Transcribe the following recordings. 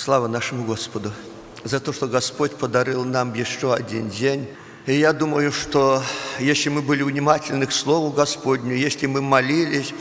Слава нашему Господу за то, что Господь подарил нам еще один день. И я думаю, что если мы были внимательны к Слову Господню, если мы молились,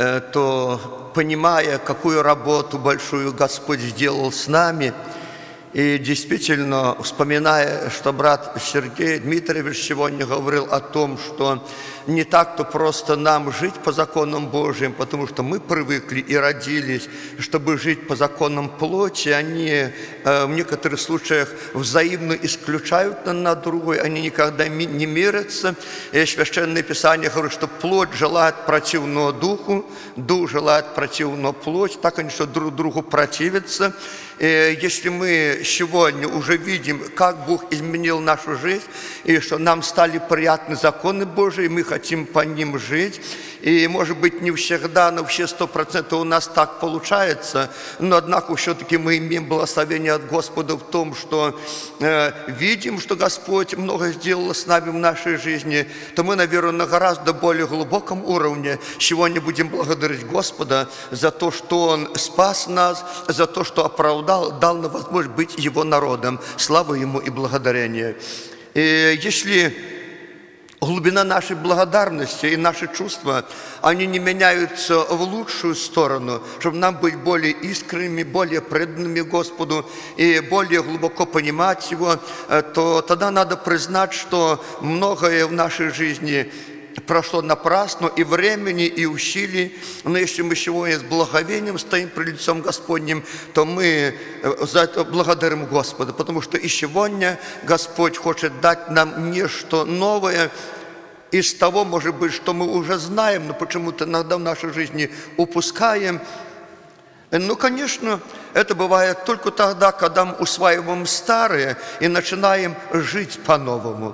то, понимая, какую работу большую Господь сделал с нами, и действительно, вспоминая, что брат Сергей Дмитриевич сегодня говорил о том, что не так-то просто нам жить по законам Божьим, потому что мы привыкли и родились, чтобы жить по законам плоти, они в некоторых случаях взаимно исключают одна другую, они никогда не мирятся. И Священное Писание говорит, что плоть желает противного духу, дух желает противного плоть, так они что друг другу противятся. И если мы сегодня уже видим, как Бог изменил нашу жизнь, и что нам стали приятны законы Божии, мы хотим по ним жить, и, может быть, не всегда, но все 100% у нас так получается, но, однако, все-таки мы имеем благословение от Господа в том, что видим, что Господь много сделал с нами в нашей жизни, то мы, наверное, на гораздо более глубоком уровне сегодня будем благодарить Господа за то, что Он спас нас, за то, что оправдал, дал нам возможность быть Его народом. Слава Ему и благодарение. И если глубина нашей благодарности и наши чувства, они не меняются в лучшую сторону, чтобы нам быть более искренними, более преданными Господу и более глубоко понимать Его, то тогда надо признать, что многое в нашей жизни прошло напрасно и времени, и усилий. Но если мы сегодня с благовением стоим пред лицом Господним, то мы за это благодарим Господа, потому что и сегодня Господь хочет дать нам нечто новое из того, может быть, что мы уже знаем, но почему-то иногда в нашей жизни упускаем. Ну, конечно, это бывает только тогда, когда мы усваиваем старое и начинаем жить по-новому.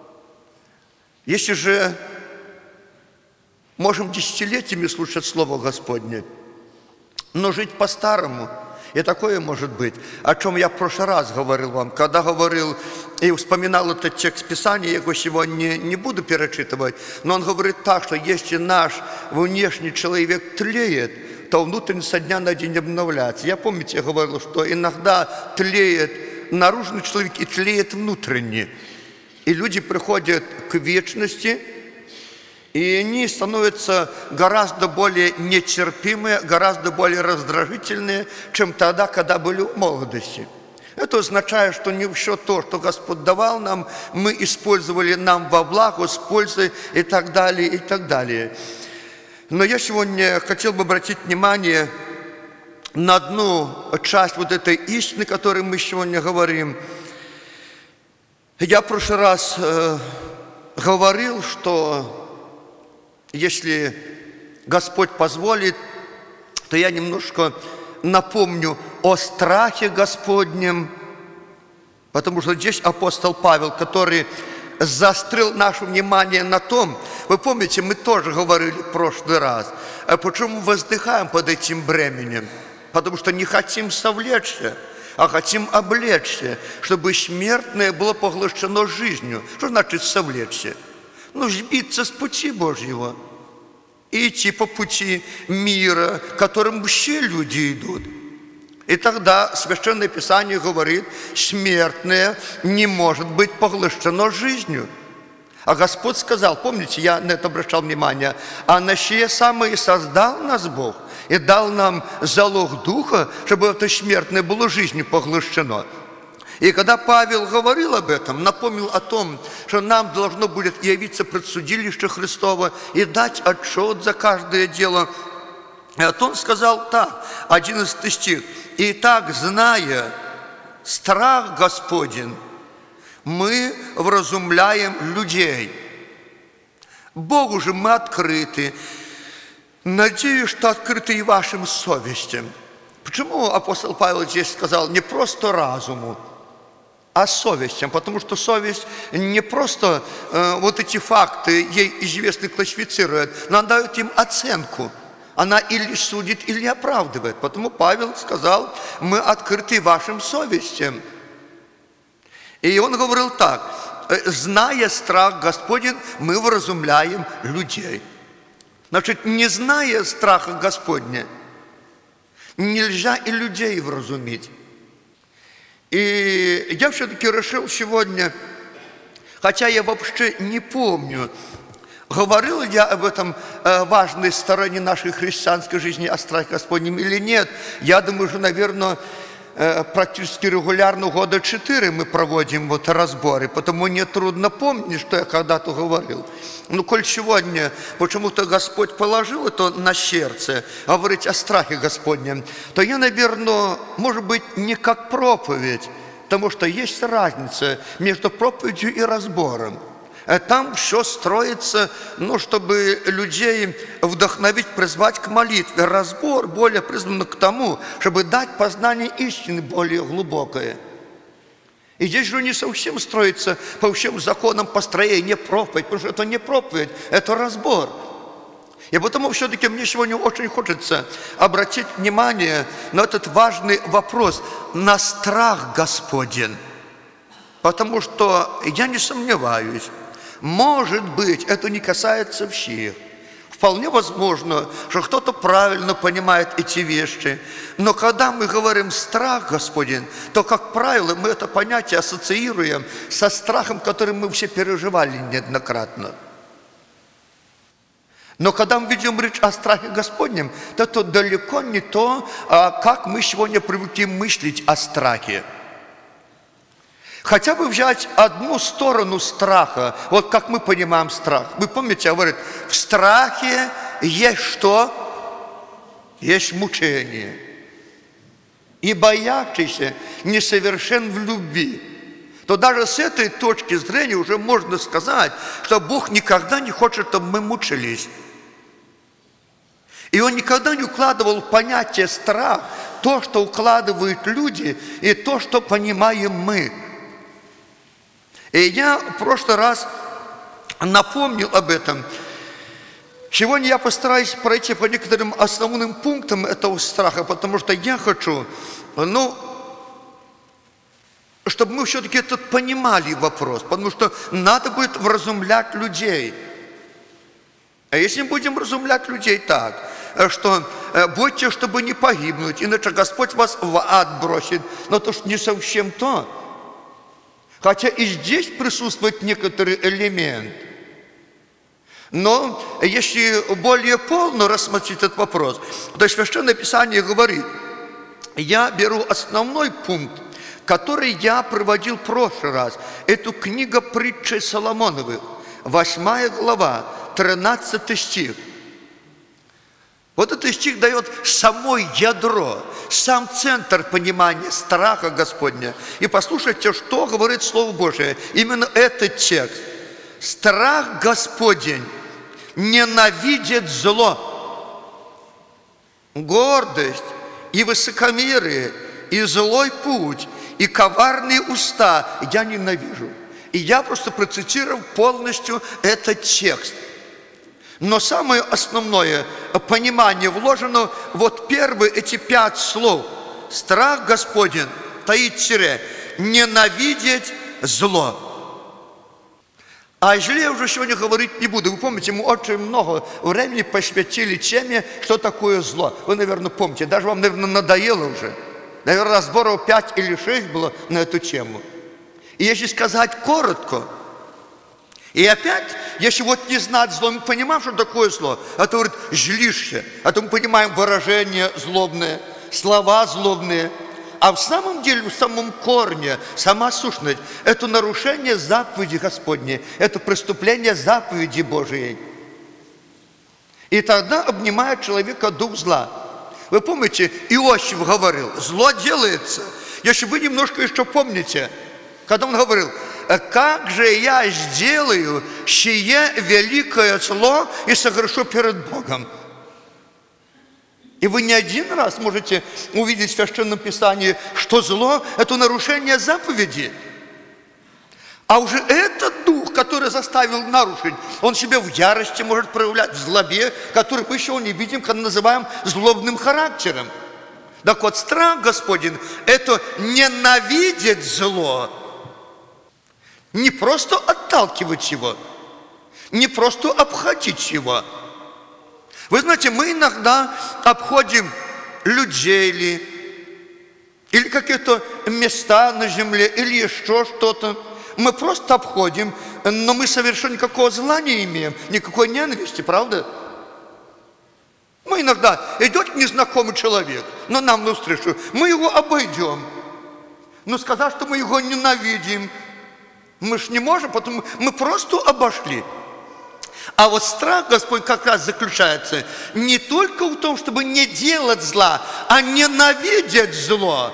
Если же можем десятилетиями слушать Слово Господне, но жить по-старому. И такое может быть, о чем я в прошлый раз говорил вам, когда говорил и вспоминал этот текст Писания, я его сегодня не буду перечитывать, но он говорит так, что если наш внешний человек тлеет, то внутренний со дня на день обновляется. Я, помните, я говорил, что иногда тлеет наружный человек и тлеет внутренний. И люди приходят к вечности, и они становятся гораздо более нетерпимые, гораздо более раздражительные, чем тогда, когда были в молодости. Это означает, что не все то, что Господь давал нам, мы использовали нам во благо, с пользой и так далее, и так далее. Но я сегодня хотел бы обратить внимание на одну часть вот этой истины, о которой мы сегодня говорим. Я в прошлый раз говорил, что если Господь позволит, то я немножко напомню о страхе Господнем, потому что здесь апостол Павел, который заострил наше внимание на том, вы помните, мы тоже говорили в прошлый раз, почему воздыхаем под этим бременем, потому что не хотим совлечься, а хотим облечься, чтобы смертное было поглощено жизнью. Что значит совлечься? Ну, сбиться с пути Божьего и идти по пути мира, которым все люди идут. И тогда Священное Писание говорит, смертное не может быть поглощено жизнью. А Господь сказал, помните, я на это обращал внимание, а на сие самое и создал нас Бог, и дал нам залог Духа, чтобы это смертное было жизнью поглощено. И когда Павел говорил об этом, напомнил о том, что нам должно будет явиться предсудилище Христово и дать отчет за каждое дело, то он сказал так, 11 стих, «Итак, зная страх Господень, мы вразумляем людей». Богу же мы открыты. Надеюсь, что открыты и вашим совестям. Почему апостол Павел здесь сказал не просто разуму, а совестям? Потому что совесть не просто вот эти факты ей известны классифицирует, но она дает им оценку. Она или судит, или оправдывает. Потому Павел сказал, мы открыты вашим совестям. И он говорил так, зная страх Господень, мы вразумляем людей. Значит, не зная страха Господня, нельзя и людей вразумить. И я все-таки решил сегодня, хотя я вообще не помню, говорил я об этом важной стороне нашей христианской жизни, о страхе Господнем или нет. Я думаю, что, наверное, практически регулярно года 4 мы проводим вот разборы, потому мне трудно помнить, что я когда-то говорил. Но коль сегодня почему-то Господь положил это на сердце, говорить о страхе Господнем, то я, наверное, может быть, не как проповедь, потому что есть разница между проповедью и разбором. Там все строится, чтобы людей вдохновить, призвать к молитве. Разбор более призван к тому, чтобы дать познание истины более глубокое. И здесь же не совсем строится по всем законам построения проповедь, потому что это не проповедь, это разбор. И потому все-таки мне сегодня очень хочется обратить внимание на этот важный вопрос, на страх Господень. Потому что я не сомневаюсь, может быть, это не касается всех. Вполне возможно, что кто-то правильно понимает эти вещи. Но когда мы говорим «страх Господень», то, как правило, мы это понятие ассоциируем со страхом, который мы все переживали неоднократно. Но когда мы ведем речь о страхе Господнем, то это далеко не то, как мы сегодня привыкли мыслить о страхе. Хотя бы взять одну сторону страха, вот как мы понимаем страх. Вы помните, говорит, в страхе есть что? Есть мучение. И боящийся несовершен в любви. То даже с этой точки зрения уже можно сказать, что Бог никогда не хочет, чтобы мы мучились. И Он никогда не укладывал в понятие страх то, что укладывают люди, и то, что понимаем мы. И я в прошлый раз напомнил об этом. Сегодня я постараюсь пройти по некоторым основным пунктам этого страха, потому что я хочу, чтобы мы все-таки этот понимали вопрос, потому что надо будет вразумлять людей. А если мы будем вразумлять людей так, что бойтесь, чтобы не погибнуть, иначе Господь вас в ад бросит, но то не совсем то. Хотя и здесь присутствует некоторый элемент. Но если более полно рассмотреть этот вопрос, то Священное Писание говорит, я беру основной пункт, который я приводил в прошлый раз. Это книга притчи Соломоновых, 8 глава, 13 стих. Вот этот стих дает само ядро, сам центр понимания страха Господня. И послушайте, что говорит Слово Божие. Именно этот текст. Страх Господень ненавидит зло, гордость и высокомерие, и злой путь, и коварные уста я ненавижу. И я просто процитировал полностью этот текст. Но самое основное понимание вложено вот первые эти 5 слов. Страх Господень, таит тире, ненавидеть зло. А зле я уже сегодня говорить не буду. Вы помните, мы очень много времени посвятили теме, что такое зло. Вы, наверное, помните, даже вам, наверное, надоело уже. Наверное, разборов 5 или 6 было на эту тему. И если сказать коротко, и опять, если вот не знать зло, мы понимаем, что такое зло. Это говорит, злишься. Это мы понимаем выражения злобные, слова злобные. А в самом деле, в самом корне, сама сущность, это нарушение заповеди Господней, это преступление заповеди Божией. И тогда обнимает человека дух зла. Вы помните, Иосиф говорил, зло делается. Если вы немножко еще помните, когда он говорил, как же я сделаю сие великое зло и согрешу перед Богом? И вы не один раз можете увидеть в Священном Писании, что зло – это нарушение заповеди. А уже этот дух, который заставил нарушить, он себя в ярости может проявлять, в злобе, который мы еще не видим, когда называем злобным характером. Так вот, страх Господень – это ненавидеть зло. Не просто отталкивать его, не просто обходить его. Вы знаете, мы иногда обходим людей или какие-то места на земле, или еще что-то. Мы просто обходим, но мы совершенно никакого зла не имеем, никакой ненависти, правда? Мы иногда идет незнакомый человек, но нам навстречу, мы его обойдем. Но сказать, что мы его ненавидим, мы ж не можем, потому мы просто обошли. А вот страх Господь как раз заключается не только в том, чтобы не делать зла, а ненавидеть зло.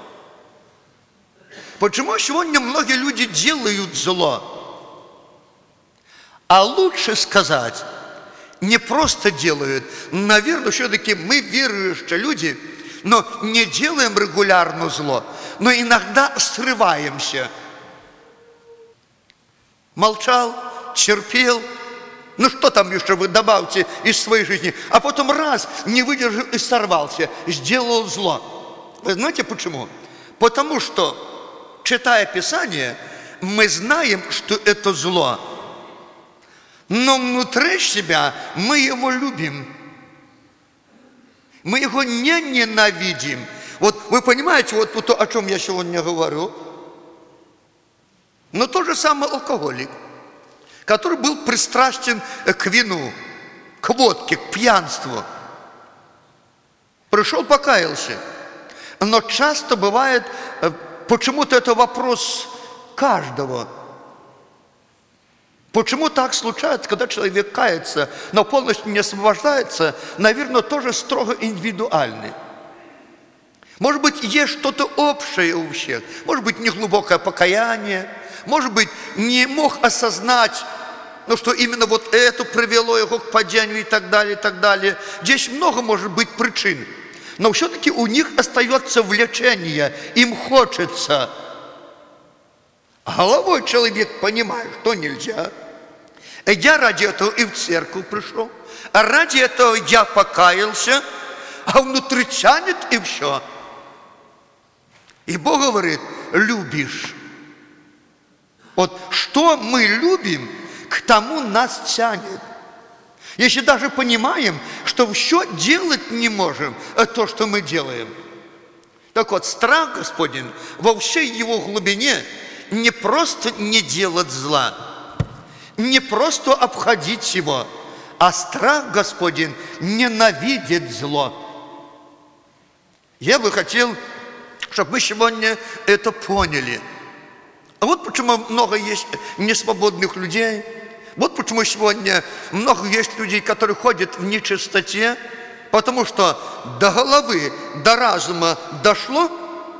Почему сегодня многие люди делают зло? А лучше сказать, не просто делают. Наверное, все-таки мы верующие люди, но не делаем регулярно зло, но иногда срываемся. Молчал, терпел. Ну что там еще вы добавьте из своей жизни? А потом раз, не выдержал и сорвался, сделал зло. Вы знаете почему? Потому что, читая Писание, мы знаем, что это зло. Но внутри себя мы его любим. Мы его не ненавидим. Вот вы понимаете, вот то, о чем я сегодня говорю. Но тот же самый алкоголик, который был пристрастен к вину, к водке, к пьянству. Пришел, покаялся. Но часто бывает, почему-то это вопрос каждого. Почему так случается, когда человек кается, но полностью не освобождается, наверное, тоже строго индивидуальный. Может быть, есть что-то общее у всех. Может быть, неглубокое покаяние. Может быть, не мог осознать, что именно вот это привело его к падению и так далее, и так далее. Здесь много может быть причин. Но все-таки у них остается влечение, им хочется. Головой человек понимает, что нельзя. Я ради этого и в церковь пришел. А ради этого я покаялся, а внутри тянет и все. И Бог говорит, любишь. Вот что мы любим, к тому нас тянет. Если даже понимаем, что все делать не можем, то, что мы делаем. Так вот, страх Господень во всей его глубине не просто не делать зла, не просто обходить его, а страх Господень ненавидит зло. Я бы хотел, чтобы мы сегодня это поняли. А вот почему много есть несвободных людей. Вот почему сегодня много есть людей, которые ходят в нечистоте, потому что до головы, до разума дошло,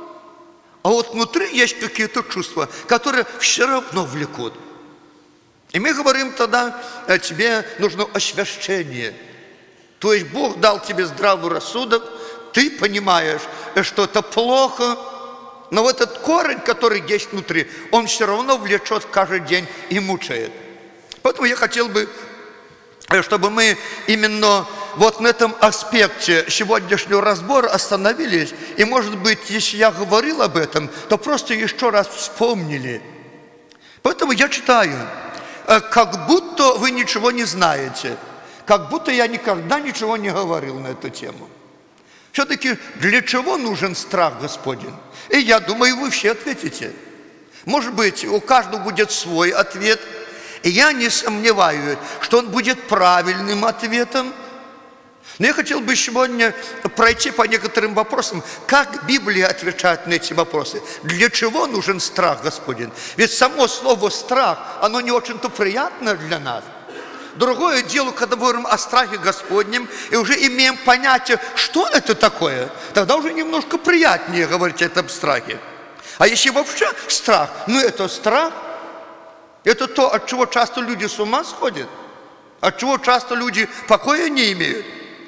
а вот внутри есть какие-то чувства, которые все равно влекут. И мы говорим тогда, тебе нужно освящение. То есть Бог дал тебе здравый рассудок, ты понимаешь, что это плохо, но вот этот корень, который есть внутри, он все равно влечет каждый день и мучает. Поэтому я хотел бы, чтобы мы именно вот на этом аспекте сегодняшнего разбора остановились. И, может быть, если я говорил об этом, то просто еще раз вспомнили. Поэтому я читаю, как будто вы ничего не знаете, как будто я никогда ничего не говорил на эту тему. Все-таки для чего нужен страх Господень? И я думаю, вы все ответите. Может быть, у каждого будет свой ответ. И я не сомневаюсь, что он будет правильным ответом. Но я хотел бы сегодня пройти по некоторым вопросам, как Библия отвечает на эти вопросы. Для чего нужен страх Господень? Ведь само слово «страх», оно не очень-то приятное для нас. Другое дело, когда мы говорим о страхе Господнем и уже имеем понятие, что это такое, тогда уже немножко приятнее говорить о этом страхе. А если вообще страх, это страх, это то, от чего часто люди с ума сходят, от чего часто люди покоя не имеют.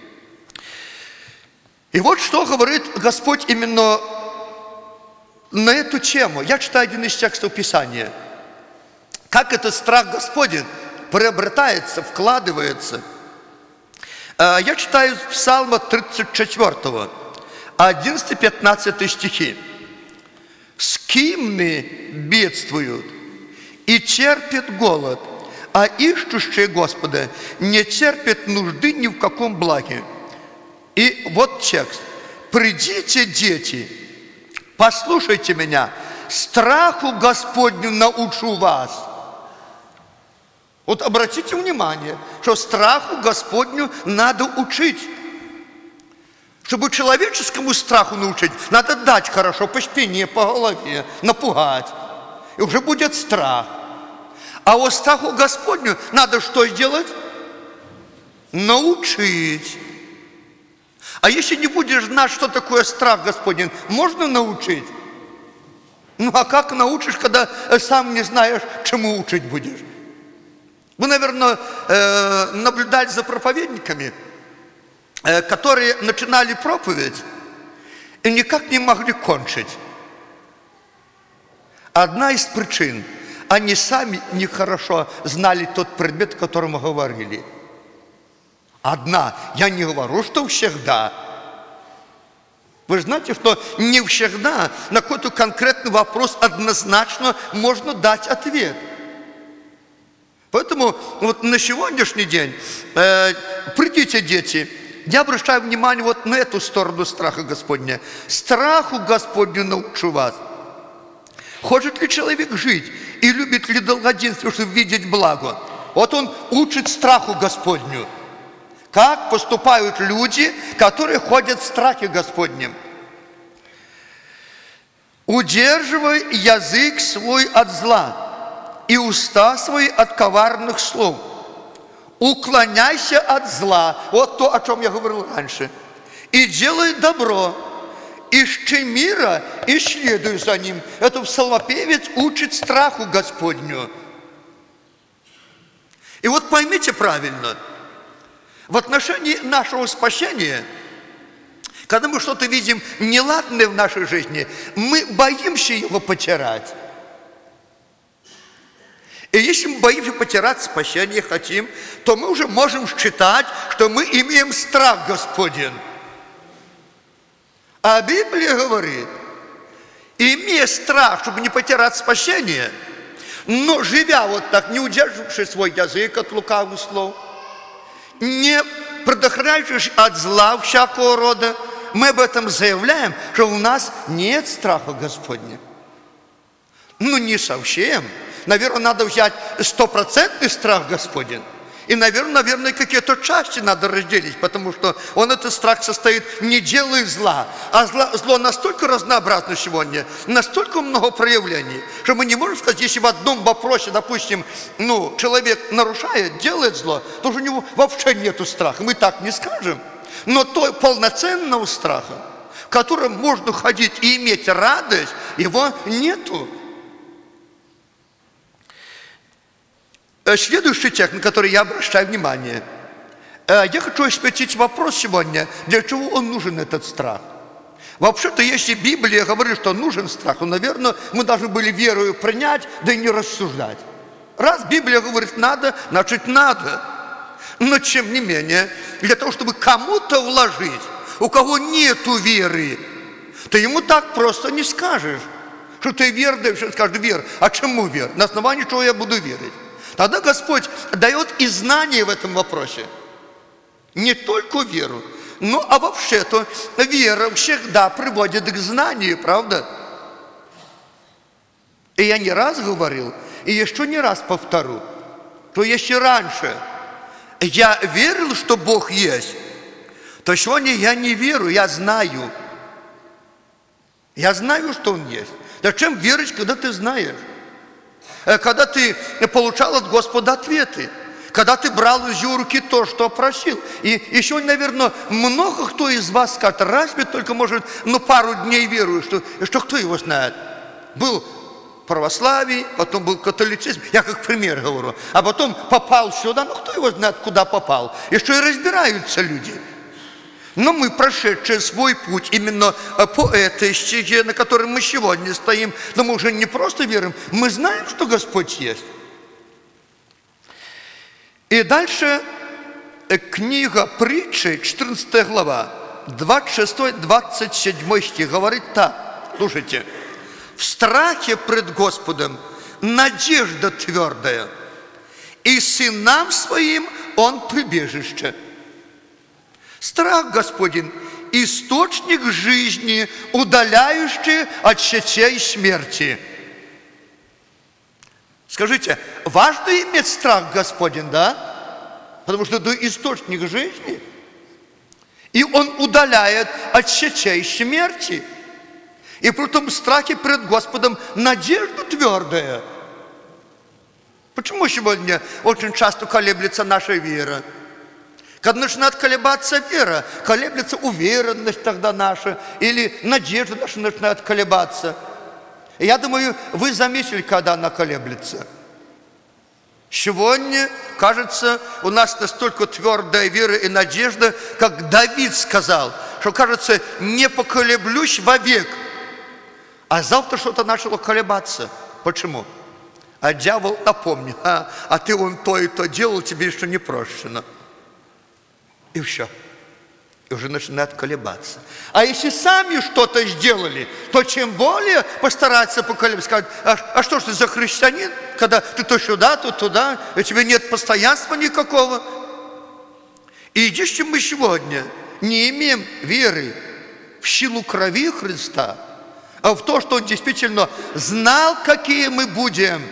И вот что говорит Господь именно на эту тему. Я читаю один из текстов Писания. Как этот страх Господень приобретается, вкладывается. Я читаю Псалма 34, 11-15 стихи. «Скимны бедствуют и терпят голод, а ищущие Господа не терпят нужды ни в каком благе». И вот текст. «Придите, дети, Послушайте меня, страху Господню научу вас. Вот обратите внимание, что страху Господню надо учить. Чтобы человеческому страху научить, надо дать хорошо по спине, по голове, напугать. И уже будет страх. А вот страху Господню надо что сделать? Научить. А если не будешь знать, что такое страх Господень, можно научить? Ну а как научишь, когда сам не знаешь, чему учить будешь? Вы, наверное, наблюдали за проповедниками, которые начинали проповедь и никак не могли кончить. Одна из причин – они сами нехорошо знали тот предмет, о котором говорили. Одна. Я не говорю, что всегда. Вы же знаете, что не всегда на какой-то конкретный вопрос однозначно можно дать ответ. Поэтому вот на сегодняшний день придите, дети, я обращаю внимание вот на эту сторону страха Господня. Страху Господню научу вас. Хочет ли человек жить и любит ли долгоденствие, чтобы видеть благо? Вот он учит страху Господню. Как поступают люди, которые ходят в страхе Господнем? Удерживай язык свой от зла и уста свои от коварных слов. Уклоняйся от зла. Вот то, о чем я говорил раньше. И делай добро. Ищи мира и следуй за ним. Это псалмопевец учит страху Господню. И вот поймите правильно. В отношении нашего спасения, когда мы что-то видим неладное в нашей жизни, мы боимся его потерять. И если мы боимся потерять спасение, хотим, то мы уже можем считать, что мы имеем страх Господень. А Библия говорит, имея страх, чтобы не потерять спасение, но живя вот так, не удерживавший свой язык от лукавых слов, не предохраняющий от зла всякого рода, мы об этом заявляем, что у нас нет страха Господня. Ну, не совсем. Наверное, надо взять 100% страх Господень. И, наверное, какие-то части надо разделить, потому что он, этот страх, состоит не делай зла, а зло настолько разнообразно сегодня, настолько много проявлений, что мы не можем сказать, если в одном вопросе, допустим, человек нарушает, делает зло, то уже у него вообще нету страха. Мы так не скажем. Но то полноценного страха, в котором можно ходить и иметь радость, его нету. Следующий текст, на который я обращаю внимание. Я хочу осветить вопрос сегодня, для чего он нужен, этот страх. Вообще-то, если Библия говорит, что нужен страх, то, наверное, мы должны были верою принять, да и не рассуждать. Раз Библия говорит надо, значит надо. Но, тем не менее, для того, чтобы кому-то вложить, у кого нету веры, то ему так просто не скажешь, что ты веруешь, скажешь, вер. А чему вер? На основании чего я буду верить? Тогда Господь дает и знание в этом вопросе. Не только веру, но а вообще-то вера всегда приводит к знанию, правда? И я не раз говорил, и еще не раз повторю, что если раньше я верил, что Бог есть, то сегодня я не верю, я знаю. Я знаю, что Он есть. Зачем верить, когда ты знаешь? Когда ты получал от Господа ответы, когда ты брал из его руки то, что просил. И еще, наверное, много кто из вас скажет, разве только, может, пару дней верует, что кто его знает. Был православие, потом был католицизм, я как пример говорю, а потом попал сюда, кто его знает, куда попал. И что и разбираются люди. Но мы, прошедшие свой путь именно по этой стезе, на которой мы сегодня стоим, но мы уже не просто верим, мы знаем, что Господь есть. И дальше книга Притчи, 14 глава, 26-27 стих говорит так. Слушайте. В страхе пред Господом надежда твердая, и сынам своим Он прибежище. Страх Господень источник жизни, удаляющий от сетей смерти. Скажите, важно иметь страх Господень, да? Потому что это источник жизни. И он удаляет от сетей смерти. И при том страхе перед Господом надежда твердая. Почему сегодня очень часто колеблется наша вера? Когда начинает колебаться вера, колеблется уверенность тогда наша, или надежда наша начинает колебаться. И я думаю, вы заметили, когда она колеблется. Сегодня, кажется, у нас настолько твердая вера и надежда, как Давид сказал, что, кажется, не поколеблюсь вовек. А завтра что-то начало колебаться. Почему? А дьявол напомнил, а ты вон то и то делал, тебе еще не прощено. И все. И уже начинает колебаться. А если сами что-то сделали, то чем более постараться поколебаться, сказать, а что ж ты за христианин, когда ты то сюда, то туда, и у тебя нет постоянства никакого. И если мы сегодня не имеем веры в силу крови Христа, а в то, что Он действительно знал, какие мы будем.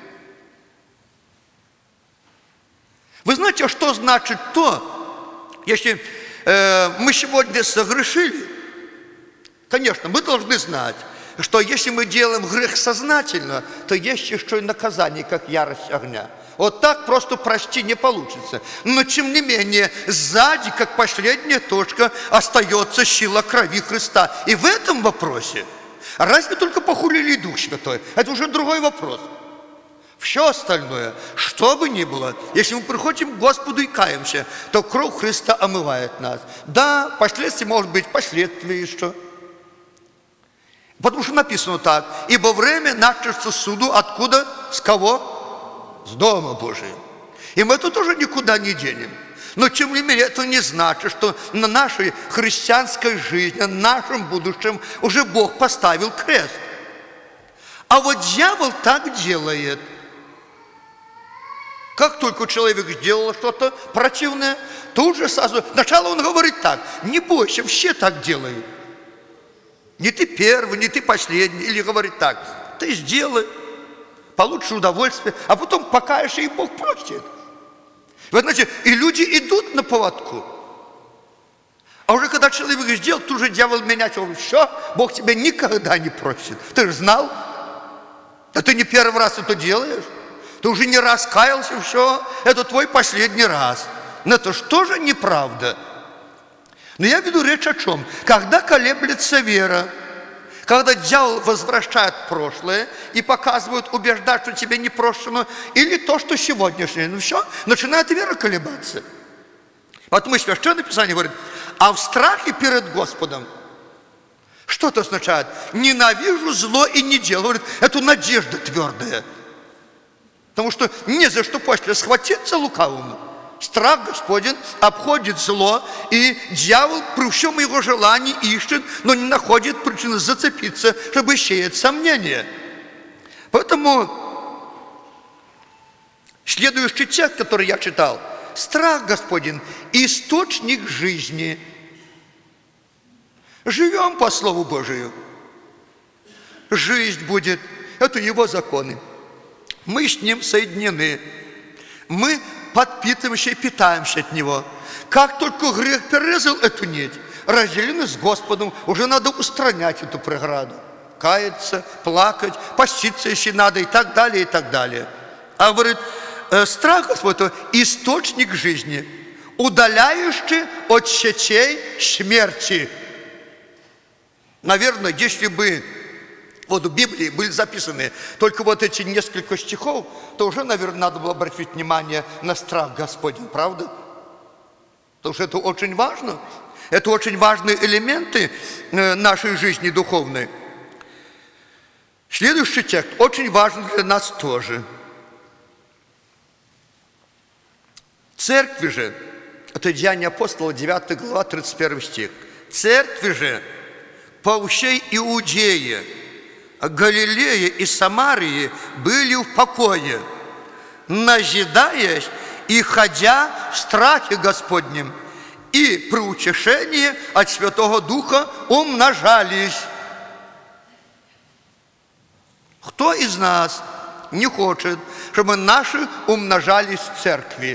Вы знаете, что значит то, если мы сегодня согрешили? Конечно, мы должны знать, что если мы делаем грех сознательно, то есть еще и наказание, как ярость огня. Вот так просто прости не получится. Но тем не менее, сзади, как последняя точка, остается сила крови Христа. И в этом вопросе разве только похулили Дух Святой? Это уже другой вопрос. Все остальное, что бы ни было, если мы приходим к Господу и каемся, то кровь Христа омывает нас. Да, последствия, может быть, последствия еще. Потому что написано так: ибо время начнется суду откуда? С кого? С Дома Божия. И мы это тоже никуда не денем. Но тем не менее, это не значит, что на нашей христианской жизни, на нашем будущем уже Бог поставил крест. А вот дьявол так делает. Как только человек сделал что-то противное, тут же сразу, сначала он говорит так: не бойся, все так делают. Не ты первый, не ты последний. Или говорит так: ты сделай, получишь удовольствие, а потом покаешься, и Бог простит. Вы знаете, и люди идут на поводку. А уже когда человек сделал, тут же дьявол меняет, говорит: все, Бог тебя никогда не простит. Ты же знал? Да ты не первый раз это делаешь. Ты уже не раскаялся, все, это твой последний раз. Но это что же неправда? Но я веду речь о чем? Когда колеблется вера, когда дьявол возвращает прошлое и показывает, убеждает, что тебе не прощено, или то, что сегодняшнее, ну все, начинает вера колебаться. Поэтому Священное Писание говорит: а в страхе перед Господом. Что это означает? Ненавижу зло и не делаю. Говорит, это надежда твердая. Потому что не за что после схватиться лукавому. Страх Господень обходит зло, и дьявол при всем его желании ищет, но не находит причины зацепиться, чтобы сеять сомнения. Поэтому следующий текст, который я читал: страх Господень – источник жизни. Живем по Слову Божию. Жизнь будет, это Его законы. Мы с Ним соединены. Мы подпитываемся и питаемся от Него. Как только грех перерезал эту нить, разделены с Господом, уже надо устранять эту преграду. Каяться, плакать, поститься, если надо, и так далее, и так далее. А говорит, страх Господа – источник жизни, удаляющий от сетей смерти. Наверное, если бы вот в Библии были записаны только вот эти несколько стихов, то уже, наверное, надо было обратить внимание на страх Господень, правда? Потому что это очень важно. Это очень важные элементы нашей жизни духовной. Следующий текст очень важен для нас тоже. Церкви же, это Деяния апостола, 9 глава, 31 стих. Церкви же по всей Иудее, Галилее и Самарии были в покое, назидаясь и ходя в страхе Господнем, и при утешении от Святого Духа умножались. Кто из нас не хочет, чтобы наши умножались в церкви?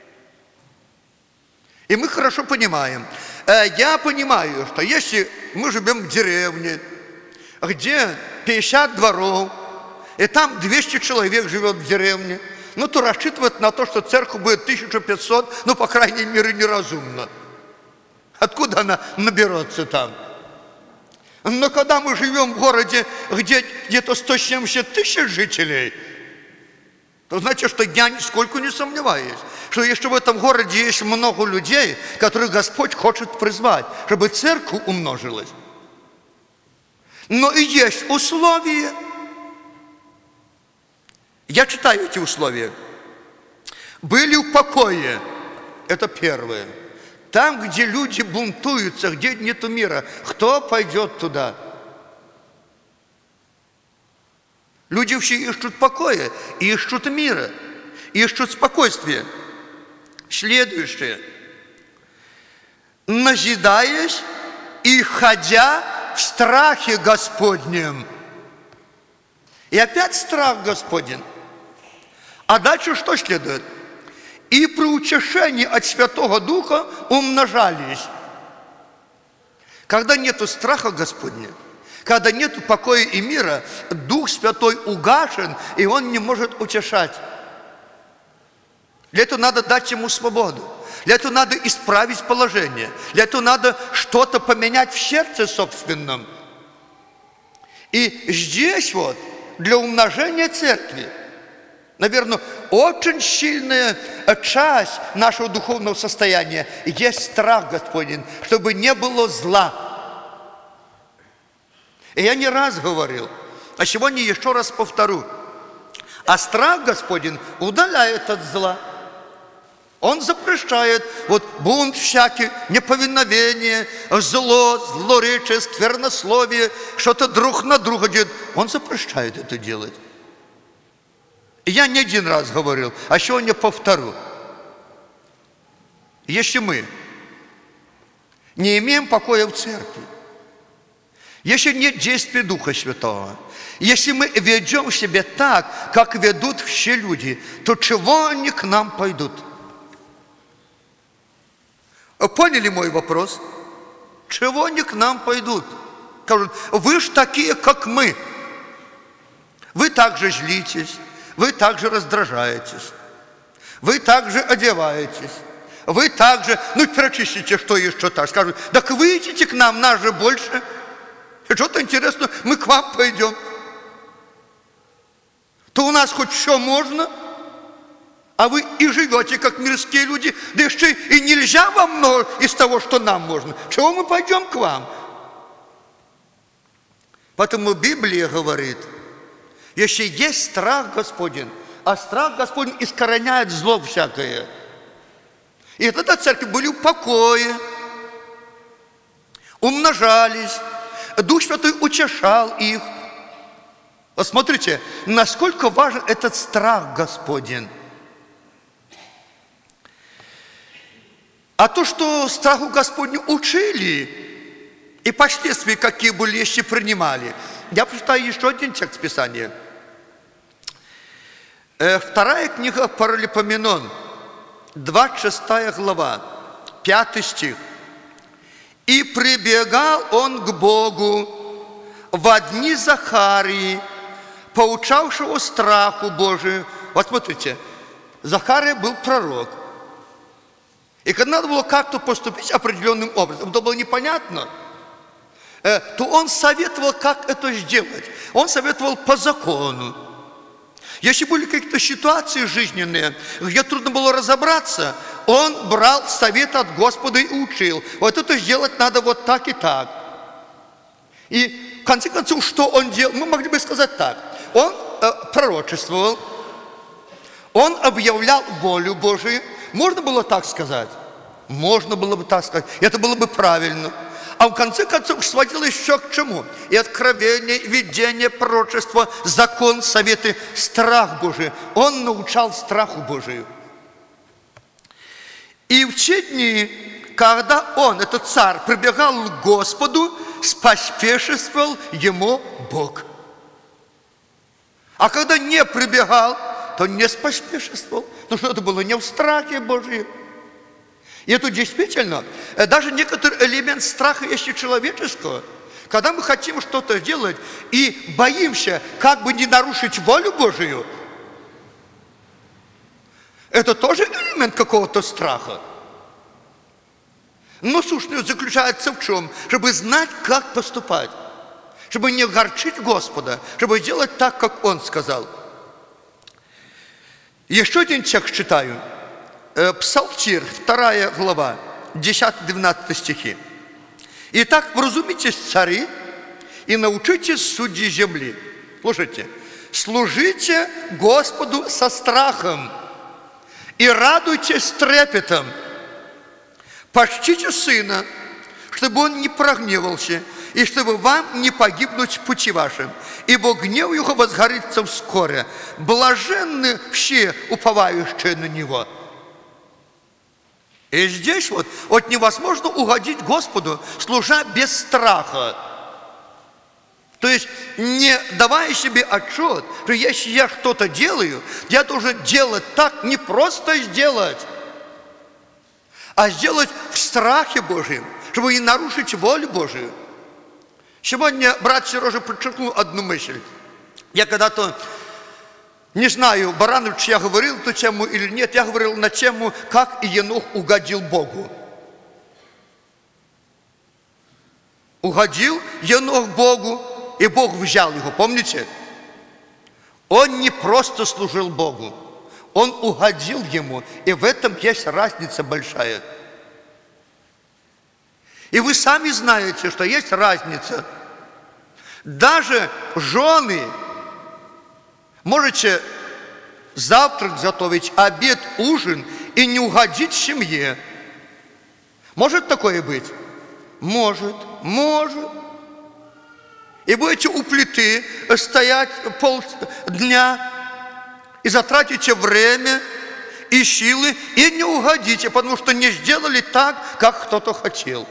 И мы хорошо понимаем. Я понимаю, что если мы живем в деревне, где 50 дворов, и там 200 человек живет в деревне, ну, то рассчитывать на то, что церковь будет 1500, ну, по крайней мере, неразумно. Откуда она наберется там? Но когда мы живем в городе, где где-то 170 тысяч жителей, то значит, что я нисколько не сомневаюсь, что если в этом городе есть много людей, которых Господь хочет призвать, чтобы церковь умножилась. Но и есть условия. Я читаю эти условия. Были в покое. Это первое. Там, где люди бунтуются, где нету мира, кто пойдет туда? Люди все ищут покоя, ищут мира, ищут спокойствия. Следующее. Назидаясь и ходя в страхе Господнем. И опять страх Господень. А дальше что следует? И при утешении от Святого Духа умножались. Когда нету страха Господня, когда нету покоя и мира, Дух Святой угашен, и Он не может утешать. Для этого надо дать Ему свободу. Для этого надо исправить положение. Для этого надо что-то поменять в сердце собственном. И здесь вот, для умножения церкви, наверное, очень сильная часть нашего духовного состояния есть страх Господень, чтобы не было зла. И я не раз говорил, а сегодня еще раз повторю. А страх Господень удаляет от зла. Он запрещает вот бунт всякий, неповиновение, зло, злоречие, сквернословие, что-то друг на друга делает. Он запрещает это делать. И я не один раз говорил, а сегодня повторю. Если мы не имеем покоя в церкви, если нет действия Духа Святого, если мы ведем себя так, как ведут все люди, то чего они к нам пойдут? Поняли мой вопрос? Чего они к нам пойдут? Скажут, вы ж такие, как мы. Вы также злитесь, вы также раздражаетесь, вы также одеваетесь, вы также, ну, перечислите, что еще так. Скажут, так вы идите к нам, нас же больше. Что-то интересно, мы к вам пойдем. То у нас хоть все можно, а вы и живете, как мирские люди, да еще и нельзя вам много из того, что нам можно. Чего мы пойдем к вам? Поэтому Библия говорит, если есть страх Господень, а страх Господень искореняет зло всякое. И тогда церкви были в покое, умножались, Дух Святой утешал их. Вот смотрите, насколько важен этот страх Господень. А то, что страху Господню учили, и последствия, какие были, если принимали. Я прочитаю еще один текст Писания. Вторая книга Паралипоменон, 26 глава, 5 стих. «И прибегал он к Богу во дни Захарии, поучавшего страху Божию». Вот смотрите, Захария был пророк. И когда надо было как-то поступить определенным образом, то было непонятно, то он советовал, как это сделать. Он советовал по закону. Если были какие-то ситуации жизненные, где трудно было разобраться, он брал совет от Господа и учил. Вот это сделать надо вот так и так. И в конце концов, что он делал? Мы могли бы сказать так. Он пророчествовал, он объявлял волю Божию. Можно было так сказать? Можно было бы так сказать. Это было бы правильно. А в конце концов сводилось еще к чему? И откровение, и видение, пророчество, закон, советы, страх Божий. Он научал страху Божию. И в те дни, когда он, этот царь, прибегал к Господу, споспешествовал ему Бог. А когда не прибегал, то не споспешествовал. Потому что это было не в страхе Божьем. И это действительно, даже некоторый элемент страха есть и человеческого. Когда мы хотим что-то сделать и боимся, как бы не нарушить волю Божию, это тоже элемент какого-то страха. Но сущность заключается в чем? Чтобы знать, как поступать. Чтобы не огорчить Господа, чтобы сделать так, как Он сказал. Еще один текст читаю. Псалтирь, 2 глава, 10-12 стихи. «Итак, вразумитесь, цари, и научитесь судьи земли». Слушайте. «Служите Господу со страхом и радуйтесь с трепетом. Почтите сына, чтобы он не прогневался, и чтобы вам не погибнуть в пути вашем. Ибо гнев его возгорится вскоре. Блаженны все, уповающие на него». И здесь вот невозможно угодить Господу, служа без страха. То есть не давая себе отчет, что если я что-то делаю, я должен делать так, не просто сделать, а сделать в страхе Божьем, чтобы не нарушить волю Божию. Сегодня брат Сережа подчеркнул одну мысль. Я когда-то, не знаю, Баранович, я говорил эту тему или нет, я говорил на тему, как Енох угодил Богу. Угодил Енох Богу, и Бог взял его, помните? Он не просто служил Богу, он угодил ему, и в этом есть разница большая. И вы сами знаете, что есть разница. Даже жены можете завтрак готовить, обед, ужин и не угодить семье. Может такое быть? Может. И будете у плиты стоять полдня и затратите время и силы, и не угодите, потому что не сделали так, как кто-то хотел.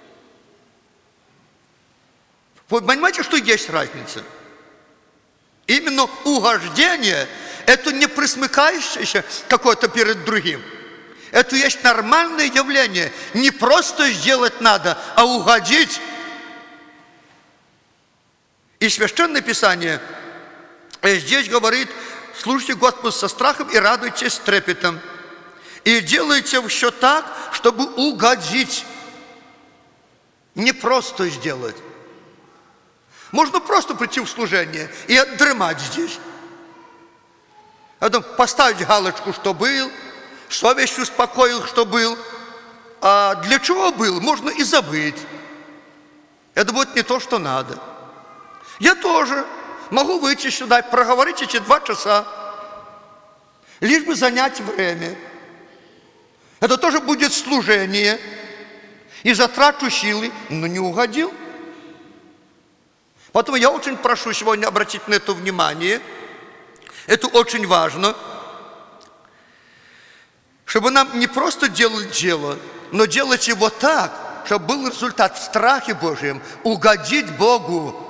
Вы понимаете, что есть разница? Именно угождение – это не присмыкающееся какое-то перед другим. Это есть нормальное явление. Не просто сделать надо, а угодить. И Священное Писание здесь говорит: служите Господу со страхом и радуйтесь с трепетом. И делайте все так, чтобы угодить. Не просто сделать. Можно просто прийти в служение и отдремать здесь. Потом поставить галочку, что был, совесть успокоил, что был. А для чего был, можно и забыть. Это будет не то, что надо. Я тоже могу выйти сюда и проговорить эти 2 часа, лишь бы занять время. Это тоже будет служение. И затрачу силы, но не угодил. Поэтому я очень прошу сегодня обратить на это внимание. Это очень важно. Чтобы нам не просто делать дело, но делать его так, чтобы был результат в страхе Божьем, угодить Богу.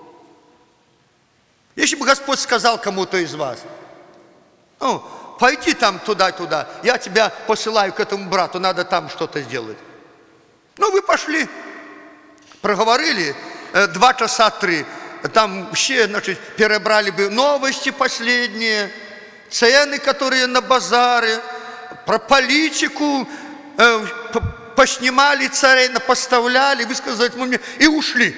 Если бы Господь сказал кому-то из вас: пойди там туда-туда, я тебя посылаю к этому брату, надо там что-то сделать. Вы пошли, проговорили 2 часа 3, там все, перебрали бы новости последние, цены, которые на базаре, про политику, поснимали царей, поставляли, высказали мне и ушли.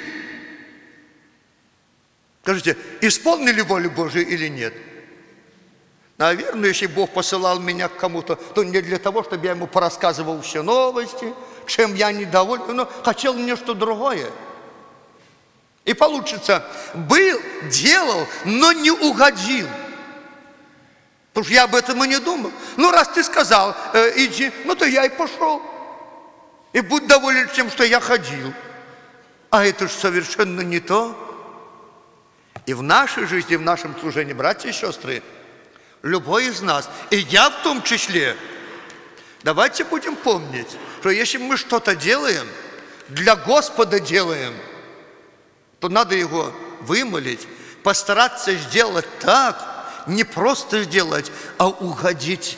Скажите, исполнили волю Божию или нет? Наверное, если Бог посылал меня к кому-то, то не для того, чтобы я ему порассказывал все новости, чем я недоволен, но хотел нечто другое. И получится, был, делал, но не угодил. Потому что я об этом и не думал. Раз ты сказал, иди, то я и пошел. И будь доволен тем, что я ходил. А это же совершенно не то. И в нашей жизни, в нашем служении, братья и сестры, любой из нас, и я в том числе, Давайте будем помнить, что если мы что-то делаем, для Господа делаем, то надо Его вымолить, постараться сделать так, не просто сделать, а угодить.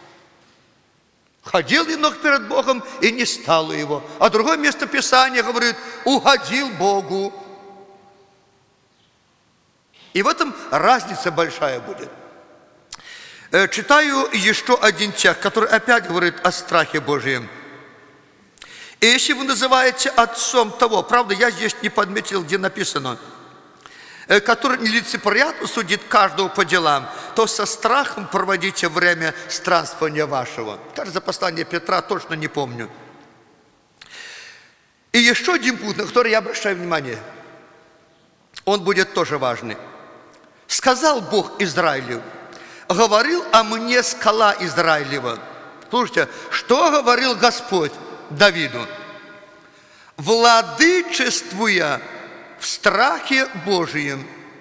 Ходил Енох перед Богом, и не стало его. А другое место Писания говорит, угодил Богу. И в этом разница большая будет. Читаю еще один текст, который опять говорит о страхе Божьем. И если вы называете отцом того, правда, я здесь не подметил, где написано, который нелицеприятно судит каждого по делам, то со страхом проводите время странствования вашего. Кажется, послание Петра, точно не помню. И еще один пункт, на который я обращаю внимание. Он будет тоже важный. Сказал Бог Израилю, говорил о мне скала Израилева. Слушайте, что говорил Господь Давиду? Владычествуя в страхе Божием,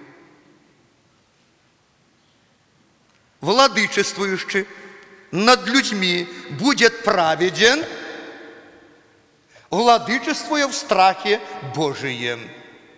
владычествующий над людьми будет праведен, владычествуя в страхе Божием.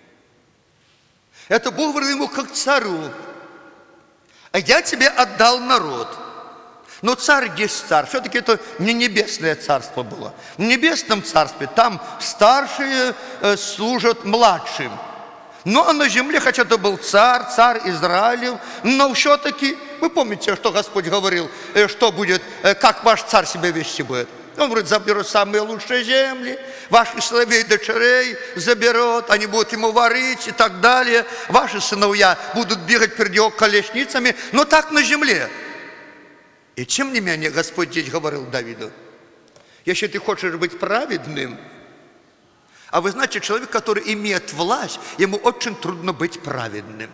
Это Бог говорил ему как царю. А я тебе отдал народ. Но царь есть царь. Все-таки это не небесное царство было. В небесном царстве там старшие служат младшим. Но на земле, хотя это был царь Израилев, но все-таки, вы помните, что Господь говорил, что будет, как ваш царь себя вести будет? Он говорит, заберут самые лучшие земли, ваших сыновей и дочерей заберут, они будут ему варить и так далее. Ваши сыновья будут бегать перед его колесницами, но так на земле. И тем не менее Господь здесь говорил Давиду, если ты хочешь быть праведным, а вы знаете, человек, который имеет власть, ему очень трудно быть праведным.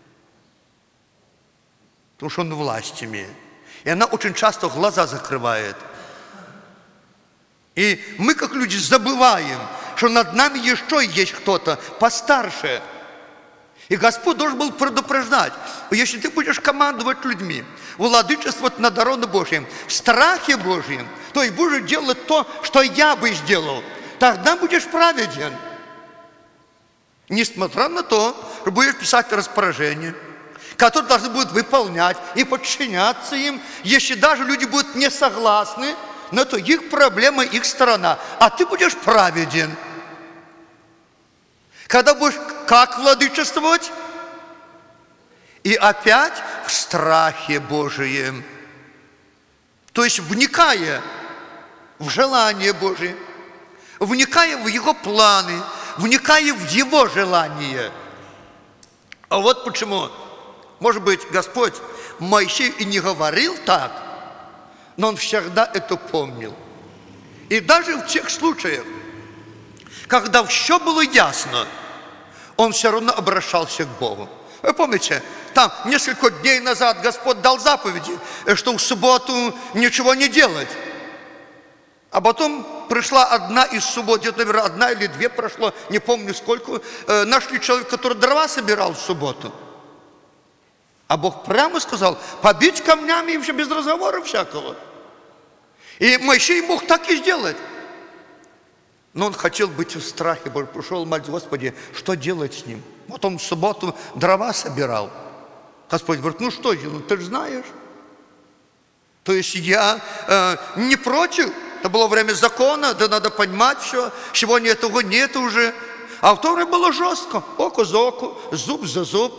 Потому что он власть имеет. И она очень часто глаза закрывает. И мы, как люди, забываем, что над нами еще есть кто-то постарше. И Господь должен был предупреждать, если ты будешь командовать людьми, владычествовать над народом Божьим, в страхе Божьем, то есть будешь делать то, что я бы сделал, тогда будешь праведен. Несмотря на то, что будешь писать распоряжения, которые должны будут выполнять и подчиняться им, если даже люди будут не согласны, но это их проблема, их сторона, а ты будешь праведен. Когда будешь как владычествовать? И опять в страхе Божием. То есть вникая в желание Божие, вникая в Его планы, вникая в Его желание. А вот почему, может быть, Господь Моисею и не говорил так, но он всегда это помнил. И даже в тех случаях, когда все было ясно, он все равно обращался к Богу. Вы помните, там несколько дней назад Господь дал заповеди, что в субботу ничего не делать. А потом пришла одна из суббот, где-то, наверное, одна или две прошло, не помню сколько, нашли человека, который дрова собирал в субботу. А Бог прямо сказал, побить камнями и вообще без разговора всякого. И Моисей мог так и сделать. Но он хотел быть в страхе, пришел молить, Господи, что делать с ним? Вот он в субботу дрова собирал. Господь говорит, ну что делать, ты же знаешь. То есть я не против, это было время закона, да надо понимать все, сегодня этого нет уже. А в то время было жестко, око за око, зуб за зуб.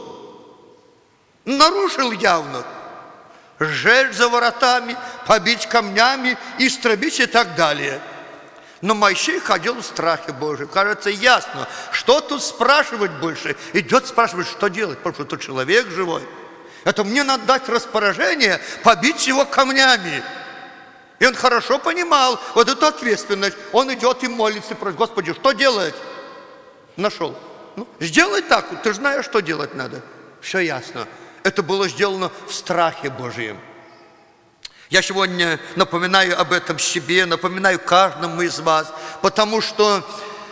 Нарушил явно. Сжечь за воротами, побить камнями, истребить и так далее. Но Моисей ходил в страхе Божьем. Кажется, ясно, что тут спрашивать больше. Идет спрашивать, что делать, потому что это человек живой. Это мне надо дать распоряжение побить его камнями. И он хорошо понимал вот эту ответственность. Он идет и молится, просит, Господи, что делать? Нашел. Ну, сделай так, ты же знаешь, что делать надо. Все ясно. Это было сделано в страхе Божьем. Я сегодня напоминаю об этом себе, напоминаю каждому из вас, потому что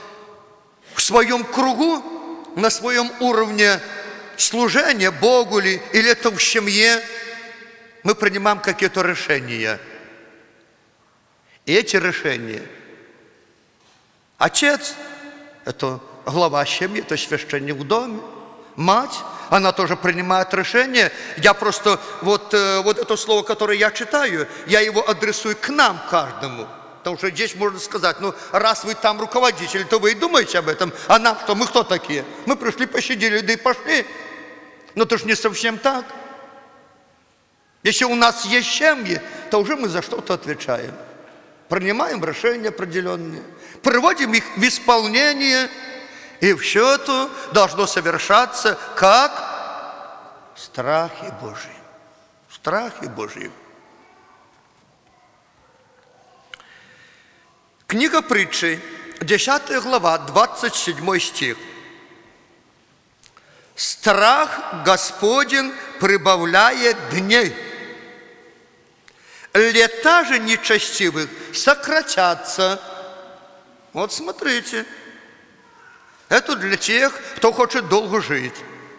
в своем кругу, на своем уровне служения Богу или это в семье, мы принимаем какие-то решения. И эти решения. Отец – это глава семьи, это священник в доме. Мать, она тоже принимает решения. Я просто, вот это слово, которое я читаю, я его адресую к нам каждому. Потому что здесь можно сказать, ну, раз вы там руководитель, то вы и думаете об этом. А нам что? Мы кто такие? Мы пришли, посидели, да и пошли. Но это же не совсем так. Если у нас есть семьи, то уже мы за что-то отвечаем. Принимаем решения определенные, приводим их в исполнение, и все это должно совершаться как в страхе Божьем. В страхе Божьем. Книга Притчи, 10 глава, 27 стих. Страх Господень прибавляет дней. Лета же нечестивых сократятся. Вот смотрите. Это для тех, кто хочет долго жить.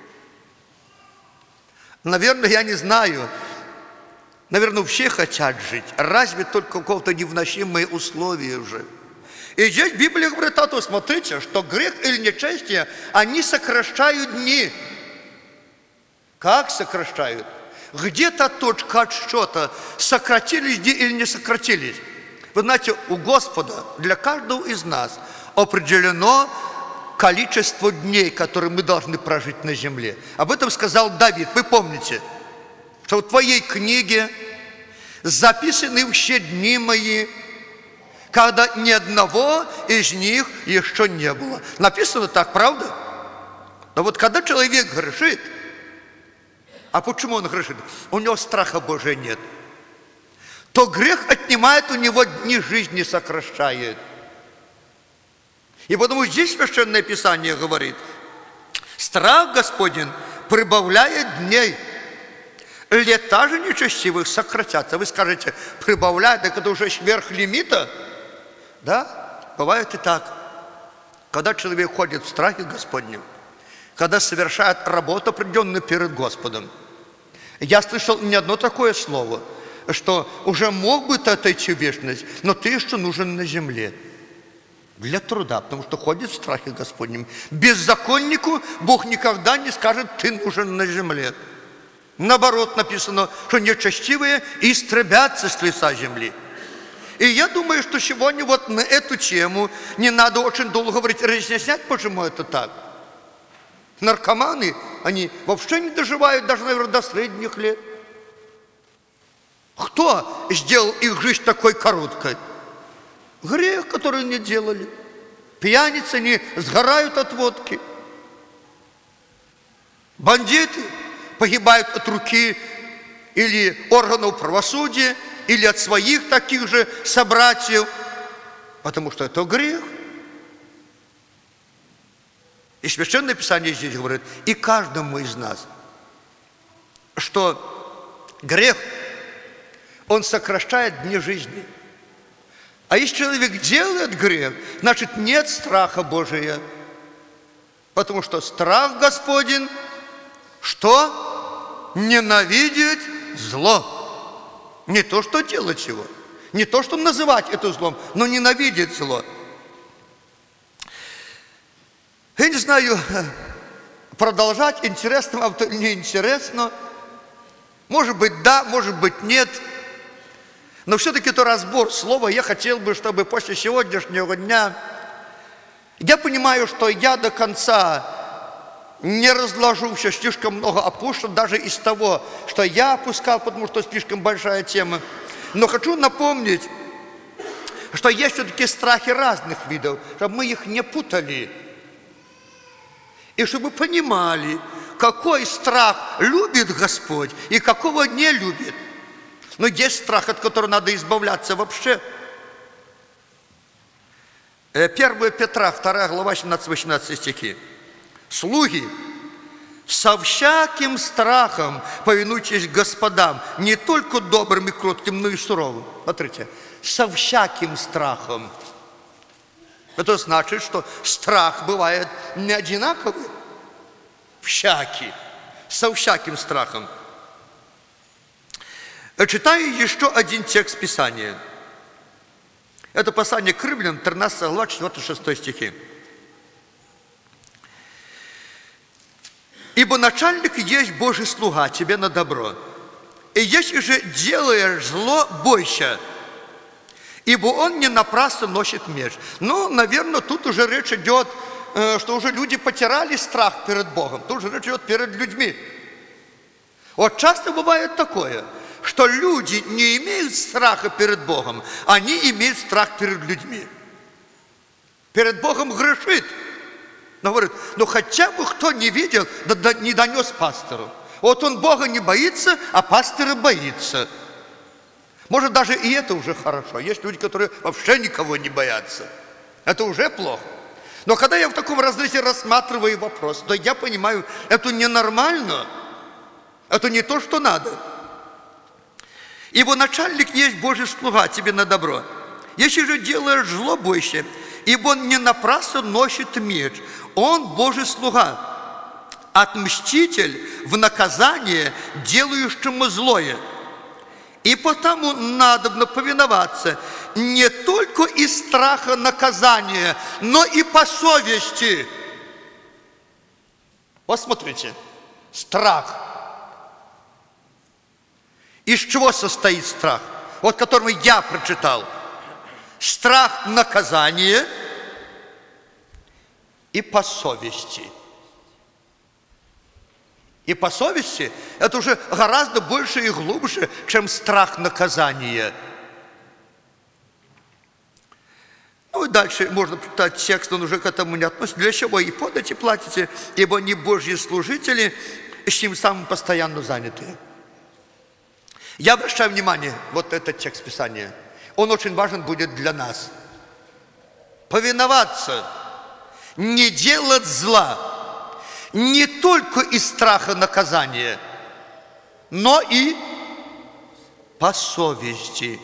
Наверное, я не знаю. Наверное, все хотят жить. Разве только какого-то невыносимые условия уже. И здесь Библия говорит, а то смотрите, что грех или нечестие, они сокращают дни. Как сокращают? Где-то точка отсчета, сократились дни или не сократились. Вы знаете, у Господа для каждого из нас определено количество дней, которые мы должны прожить на земле. Об этом сказал Давид. Вы помните, что в твоей книге записаны все дни мои, когда ни одного из них еще не было. Написано так, правда? Но вот когда человек грешит, а почему он грешит? У него страха Божия нет. То грех отнимает у него дни жизни, сокращает. И потому здесь Священное Писание говорит, страх Господень прибавляет дней. Лета же нечестивых сократятся. Вы скажете, прибавляет, так это уже сверх лимита? Да, бывает и так. Когда человек ходит в страхе Господнем, когда совершает работу, определенную перед Господом. Я слышал не одно такое слово, что уже мог бы ты отойти в вечность, но ты еще нужен на земле. Для труда, потому что ходит в страхе Господнем. Беззаконнику Бог никогда не скажет, ты нужен на земле. Наоборот написано, что нечестивые истребятся с лица земли. И я думаю, что сегодня вот на эту тему не надо очень долго говорить, разъяснять, почему это так. Наркоманы, они вообще не доживают даже, наверное, до средних лет. Кто сделал их жизнь такой короткой? Грех, который не делали. Пьяницы не сгорают от водки. Бандиты погибают от руки или органов правосудия, или от своих таких же собратьев, потому что это грех. И Священное Писание здесь говорит, и каждому из нас, что грех, он сокращает дни жизни. А если человек делает грех, значит нет страха Божия. Потому что страх Господень, что? Ненавидеть зло. Не то, что делать его, не то, что называть это злом, но ненавидеть зло. Я не знаю, продолжать интересно, а неинтересно. Может быть, да, может быть, нет. Но все-таки это разбор слова. Я хотел бы, чтобы после сегодняшнего дня я понимаю, что я до конца не разложу все, слишком много опущу, даже из того, что я опускал, потому что слишком большая тема. Но хочу напомнить, что есть все-таки страхи разных видов, чтобы мы их не путали. И чтобы понимали, какой страх любит Господь и какого не любит. Но есть страх, от которого надо избавляться вообще. 1 Петра, 2 глава, 17-18 стихи. Слуги, со всяким страхом повинуйтесь господам, не только добрым и кротким, но и суровым. Смотрите, со всяким страхом. Это значит, что страх бывает не одинаковый. Всякий. Со всяким страхом. Читаю еще один текст Писания. Это послание к Римлянам, 13 глава, 4-6 стихи. «Ибо начальник есть Божий слуга тебе на добро. И если же делаешь зло, бойся, ибо он не напрасно носит меч». Ну, наверное, тут уже речь идет, что уже люди потеряли страх перед Богом. Тут же речь идет перед людьми. Вот часто бывает такое, что люди не имеют страха перед Богом, они имеют страх перед людьми. Перед Богом грешит. Но говорит, ну хотя бы кто не видел, не донес пастору. Вот он Бога не боится, а пастора боится. Может, даже и это уже хорошо. Есть люди, которые вообще никого не боятся. Это уже плохо. Но когда я в таком разрезе рассматриваю вопрос, то я понимаю, это ненормально. Это не то, что надо. Ибо начальник есть Божий слуга тебе на добро. Если же делаешь зло, бойся, ибо он не напрасно носит меч. Он Божий слуга, отмститель в наказание делающему злое. И потому надобно повиноваться не только из страха наказания, но и по совести. Посмотрите, страх. Из чего состоит страх? Вот который я прочитал. Страх наказания и по совести. И по совести это уже гораздо больше и глубже, чем страх наказания. Ну и дальше можно прочитать текст, он уже к этому не относится. Для чего и подати платите, ибо они Божьи служители, с тем самым постоянно занятые. Я обращаю внимание, вот этот текст Писания, он очень важен будет для нас. Повиноваться, не делать зла, не только из страха наказания, но и по совести.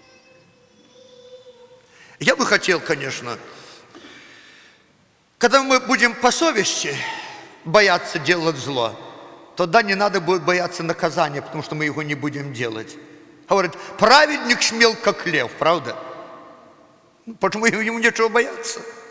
Я бы хотел, конечно, когда мы будем по совести бояться делать зло, тогда не надо будет бояться наказания, потому что мы его не будем делать. Говорит, праведник смел, как лев, правда? Почему ему нечего бояться?